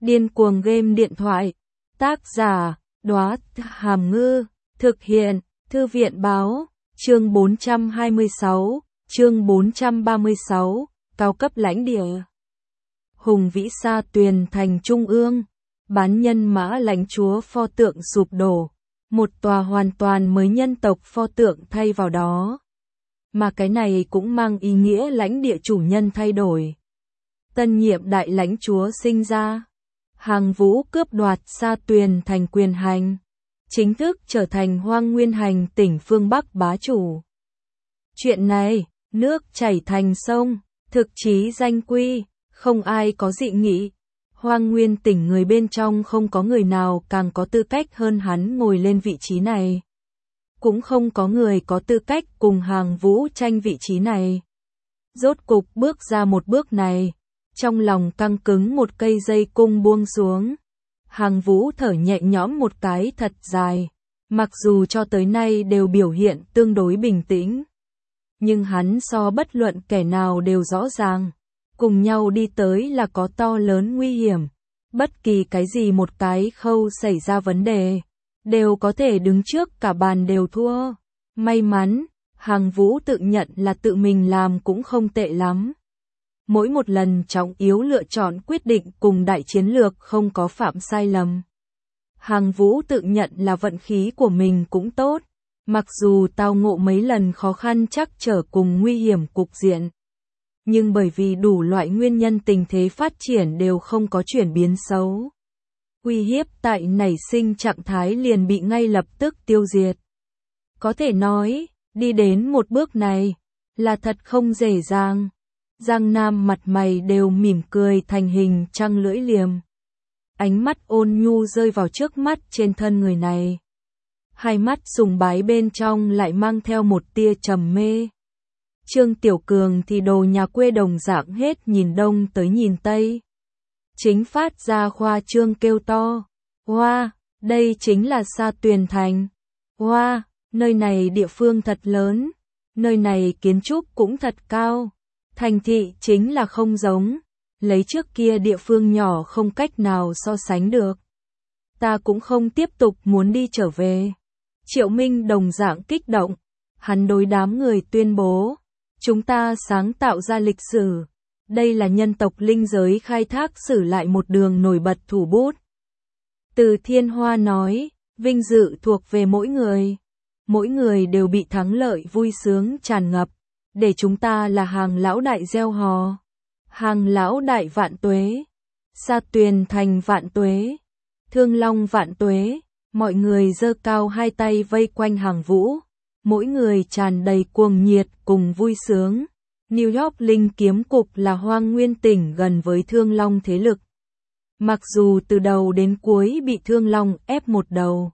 Điên cuồng game điện thoại. Tác giả, Đóa Hàm Ngư. Thực hiện, Thư viện báo. Chương 426, chương 436, cao cấp lãnh địa. Hùng vĩ Sa Tuyền thành trung ương, bán nhân mã lãnh chúa pho tượng sụp đổ, một tòa hoàn toàn mới nhân tộc pho tượng thay vào đó. Mà cái này cũng mang ý nghĩa lãnh địa chủ nhân thay đổi. Tân nhiệm đại lãnh chúa sinh ra, Hàng Vũ cướp đoạt Sa Tuyền thành quyền hành, chính thức trở thành Hoang Nguyên Hành tỉnh phương Bắc bá chủ. Chuyện này, nước chảy thành sông, thực chí danh quy, không ai có dị nghị. Hoang Nguyên tỉnh người bên trong không có người nào càng có tư cách hơn hắn ngồi lên vị trí này. Cũng không có người có tư cách cùng Hàng Vũ tranh vị trí này. Rốt cục bước ra một bước này, trong lòng căng cứng một cây dây cung buông xuống. Hàng Vũ thở nhẹ nhõm một cái thật dài, mặc dù cho tới nay đều biểu hiện tương đối bình tĩnh. Nhưng hắn so bất luận kẻ nào đều rõ ràng, cùng nhau đi tới là có to lớn nguy hiểm. Bất kỳ cái gì một cái khâu xảy ra vấn đề, đều có thể đứng trước cả bàn đều thua. May mắn, Hàng Vũ tự nhận là tự mình làm cũng không tệ lắm. Mỗi một lần trọng yếu lựa chọn quyết định cùng đại chiến lược không có phạm sai lầm. Hàng Vũ tự nhận là vận khí của mình cũng tốt, mặc dù tao ngộ mấy lần khó khăn trắc trở cùng nguy hiểm cục diện. Nhưng bởi vì đủ loại nguyên nhân tình thế phát triển đều không có chuyển biến xấu. Uy hiếp tại nảy sinh trạng thái liền bị ngay lập tức tiêu diệt. Có thể nói, đi đến một bước này, là thật không dễ dàng. Giang Nam mặt mày đều mỉm cười thành hình trăng lưỡi liềm. Ánh mắt ôn nhu rơi vào trước mắt trên thân người này. Hai mắt sùng bái bên trong lại mang theo một tia trầm mê. Trương Tiểu Cường thì đồ nhà quê đồng dạng hết nhìn đông tới nhìn tây. Chính phát ra khoa trương kêu to. Wow, đây chính là Sa Tuyền thành. Wow, nơi này địa phương thật lớn. Nơi này kiến trúc cũng thật cao. Thành thị chính là không giống. Lấy trước kia địa phương nhỏ không cách nào so sánh được. Ta cũng không tiếp tục muốn đi trở về. Triệu Minh đồng dạng kích động. Hắn đối đám người tuyên bố. Chúng ta sáng tạo ra lịch sử. Đây là nhân tộc linh giới khai thác sử lại một đường nổi bật thủ bút. Từ Thiên Hoa nói, vinh dự thuộc về mỗi người. Mỗi người đều bị thắng lợi vui sướng tràn ngập. Để chúng ta là Hàng lão đại gieo hò. Hàng lão đại vạn tuế. Sa Tuyền thành vạn tuế. Thương Long vạn tuế. Mọi người giơ cao hai tay vây quanh Hàng Vũ. Mỗi người tràn đầy cuồng nhiệt cùng vui sướng. New York Linh Kiếm Cục là Hoang Nguyên tỉnh gần với Thương Long thế lực. Mặc dù từ đầu đến cuối bị Thương Long ép một đầu.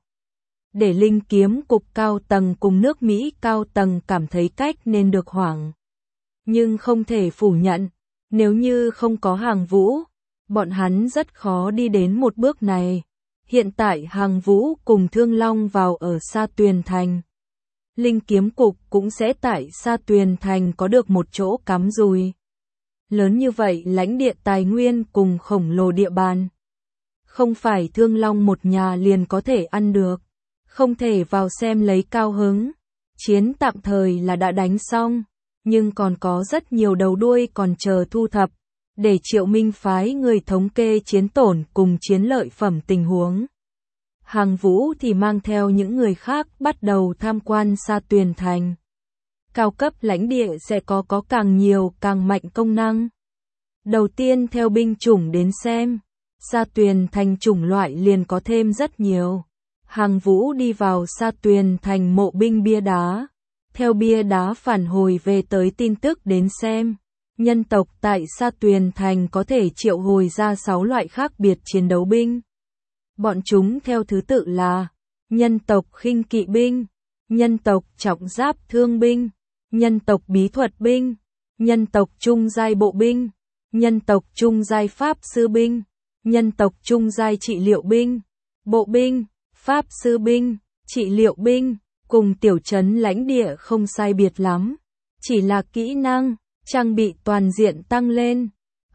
Để Linh Kiếm Cục cao tầng cùng nước Mỹ cao tầng cảm thấy cách nên được hoảng. Nhưng không thể phủ nhận, nếu như không có Hàng Vũ, bọn hắn rất khó đi đến một bước này. Hiện tại Hàng Vũ cùng Thương Long vào ở Sa Tuyền thành. Linh Kiếm Cục cũng sẽ tại Sa Tuyền thành có được một chỗ cắm rùi. Lớn như vậy lãnh địa tài nguyên cùng khổng lồ địa bàn. Không phải Thương Long một nhà liền có thể ăn được. Không thể vào xem lấy cao hứng. Chiến tạm thời là đã đánh xong. Nhưng còn có rất nhiều đầu đuôi còn chờ thu thập. Để Triệu Minh phái người thống kê chiến tổn cùng chiến lợi phẩm tình huống. Hàng Vũ thì mang theo những người khác bắt đầu tham quan Sa Tuyền thành. Cao cấp lãnh địa sẽ có càng nhiều càng mạnh công năng. Đầu tiên theo binh chủng đến xem. Sa Tuyền thành chủng loại liền có thêm rất nhiều. Hàng Vũ đi vào Sa Tuyền thành mộ binh bia đá. Theo bia đá phản hồi về tới tin tức đến xem. Nhân tộc tại Sa Tuyền thành có thể triệu hồi ra 6 loại khác biệt chiến đấu binh. Bọn chúng theo thứ tự là nhân tộc khinh kỵ binh, nhân tộc trọng giáp thương binh, nhân tộc bí thuật binh, nhân tộc trung giai bộ binh, nhân tộc trung giai pháp sư binh, nhân tộc trung giai trị liệu binh, bộ binh, pháp sư binh, trị liệu binh, cùng tiểu trấn lãnh địa không sai biệt lắm. Chỉ là kỹ năng, trang bị toàn diện tăng lên.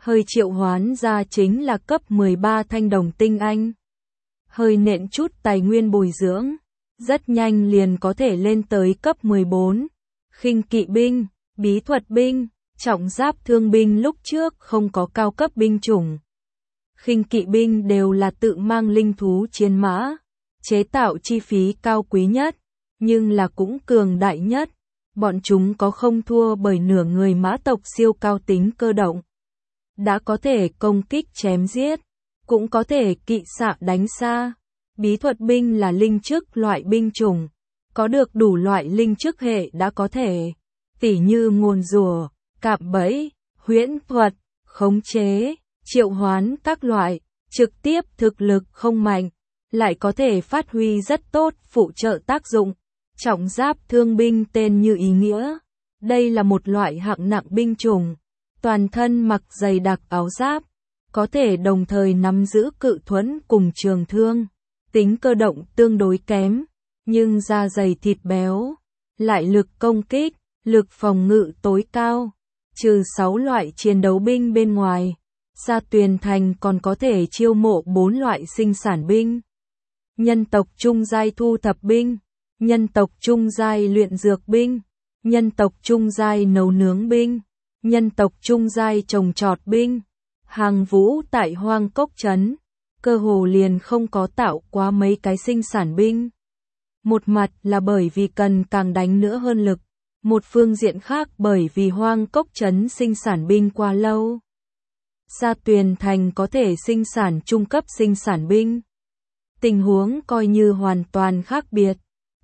hơi triệu hoán ra chính là cấp 13 thanh đồng tinh anh. Hơi nện chút tài nguyên bồi dưỡng, rất nhanh liền có thể lên tới cấp 14. Khinh kỵ binh, bí thuật binh, trọng giáp thương binh lúc trước không có cao cấp binh chủng. Khinh kỵ binh đều là tự mang linh thú chiến mã, chế tạo chi phí cao quý nhất, nhưng là cũng cường đại nhất. Bọn chúng có không thua bởi nửa người mã tộc siêu cao tính cơ động. Đã có thể công kích chém giết, cũng có thể kỵ xạ đánh xa. Bí thuật binh là linh chức loại binh chủng, có được đủ loại linh chức hệ đã có thể, tỉ như nguyền rủa, cạm bẫy, huyễn thuật, khống chế, triệu hoán các loại, trực tiếp thực lực không mạnh, lại có thể phát huy rất tốt phụ trợ tác dụng. Trọng giáp thương binh tên như ý nghĩa, đây là một loại hạng nặng binh chủng, toàn thân mặc dày đặc áo giáp, có thể đồng thời nắm giữ cự thuẫn cùng trường thương, tính cơ động tương đối kém, nhưng da dày thịt béo, lại lực công kích, lực phòng ngự tối cao. Trừ 6 loại chiến đấu binh bên ngoài, Sa Tuyền Thành còn có thể chiêu mộ 4 loại sinh sản binh. Nhân tộc trung giai thu thập binh, nhân tộc trung giai luyện dược binh, nhân tộc trung giai nấu nướng binh, nhân tộc trung giai trồng trọt binh. Hàng Vũ tại Hoang Cốc Trấn, cơ hồ liền không có tạo quá mấy cái sinh sản binh. Một mặt là bởi vì cần càng đánh nữa hơn lực, một phương diện khác bởi vì Hoang Cốc Trấn sinh sản binh quá lâu. Sa Tuyền Thành có thể sinh sản trung cấp sinh sản binh. Tình huống coi như hoàn toàn khác biệt.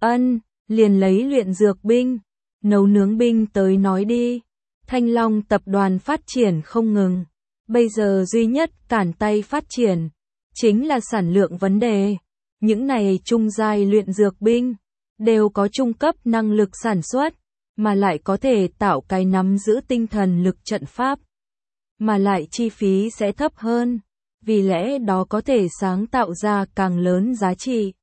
Liền lấy luyện dược binh, nấu nướng binh tới nói đi. Thanh Long tập đoàn phát triển không ngừng. Bây giờ duy nhất cản tay phát triển, chính là sản lượng vấn đề. Những này trung giai luyện dược binh, đều có trung cấp năng lực sản xuất, mà lại có thể tạo cái nắm giữ tinh thần lực trận pháp. Mà lại chi phí sẽ thấp hơn, vì lẽ đó có thể sáng tạo ra càng lớn giá trị.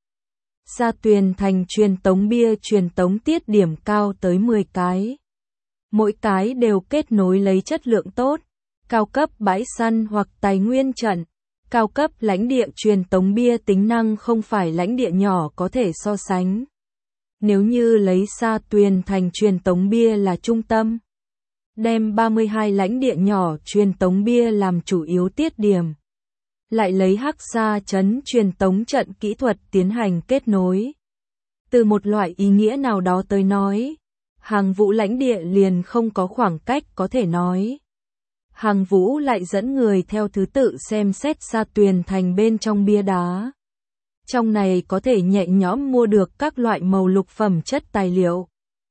Sa Tuyền Thành truyền tống bia truyền tống tiết điểm cao tới 10 cái. Mỗi cái đều kết nối lấy chất lượng tốt, cao cấp bãi săn hoặc tài nguyên trận, cao cấp lãnh địa truyền tống bia tính năng không phải lãnh địa nhỏ có thể so sánh. Nếu như lấy Sa Tuyền Thành truyền tống bia là trung tâm, đem 32 lãnh địa nhỏ truyền tống bia làm chủ yếu tiết điểm, lại lấy Hắc Sa Trấn truyền tống trận kỹ thuật tiến hành kết nối. Từ một loại ý nghĩa nào đó tới nói, Hàng Vũ lãnh địa liền không có khoảng cách có thể nói. Hàng Vũ lại dẫn người theo thứ tự xem xét Sa Tuyền Thành bên trong bia đá. Trong này có thể nhẹ nhõm mua được các loại màu lục phẩm chất tài liệu,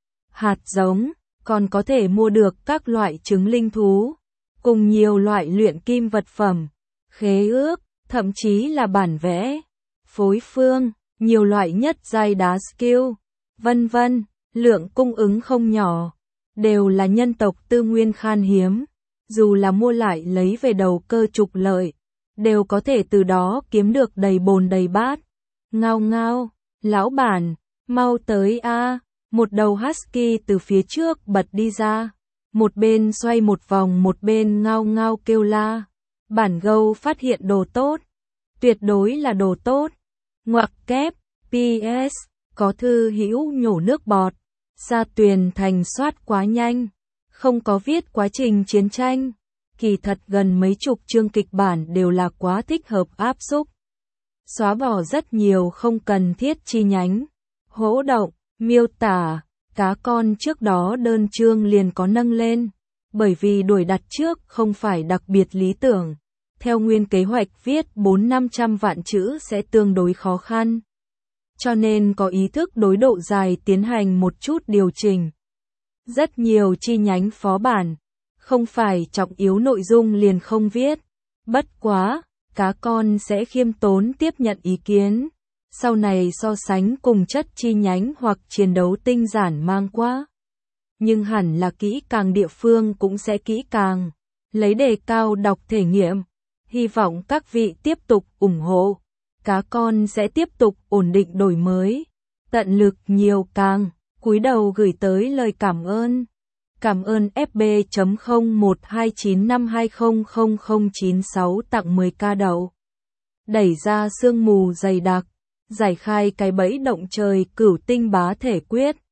hạt giống, còn có thể mua được các loại trứng linh thú, cùng nhiều loại luyện kim vật phẩm, khế ước, thậm chí là bản vẽ, phối phương, nhiều loại nhất giai đá skill, vân vân, lượng cung ứng không nhỏ, đều là nhân tộc tư nguyên khan hiếm, dù là mua lại lấy về đầu cơ trục lợi, đều có thể từ đó kiếm được đầy bồn đầy bát. Ngao ngao, lão bản, mau tới a. Một đầu husky từ phía trước bật đi ra, một bên xoay một vòng một bên ngao ngao kêu la. Bản gâu phát hiện đồ tốt, tuyệt đối là đồ tốt. Ngoặc kép, PS, có thư hữu nhổ nước bọt. Sa Tuyền Thành soát quá nhanh, không có viết quá trình chiến tranh. Kỳ thật gần mấy chục chương kịch bản đều là quá thích hợp áp xúc. Xóa bỏ rất nhiều không cần thiết chi nhánh, hỗ động, miêu tả, cá con trước đó đơn chương liền có nâng lên, bởi vì đuổi đặt trước không phải đặc biệt lý tưởng. Theo nguyên kế hoạch viết 400-500 vạn chữ sẽ tương đối khó khăn. Cho nên có ý thức đối độ dài tiến hành một chút điều chỉnh. Rất nhiều chi nhánh phó bản, không phải trọng yếu nội dung liền không viết. Bất quá, cá con sẽ khiêm tốn tiếp nhận ý kiến. Sau này so sánh cùng chất chi nhánh hoặc chiến đấu tinh giản mang quá. Nhưng hẳn là kỹ càng địa phương cũng sẽ kỹ càng. Lấy đề cao đọc thể nghiệm. Hy vọng các vị tiếp tục ủng hộ. Cá con sẽ tiếp tục ổn định đổi mới. Tận lực nhiều càng. Cúi đầu gửi tới lời cảm ơn. Cảm ơn FB.012952000096 tặng 10k đậu. Đẩy ra sương mù dày đặc, giải khai cái bẫy động trời cửu tinh bá thể quyết.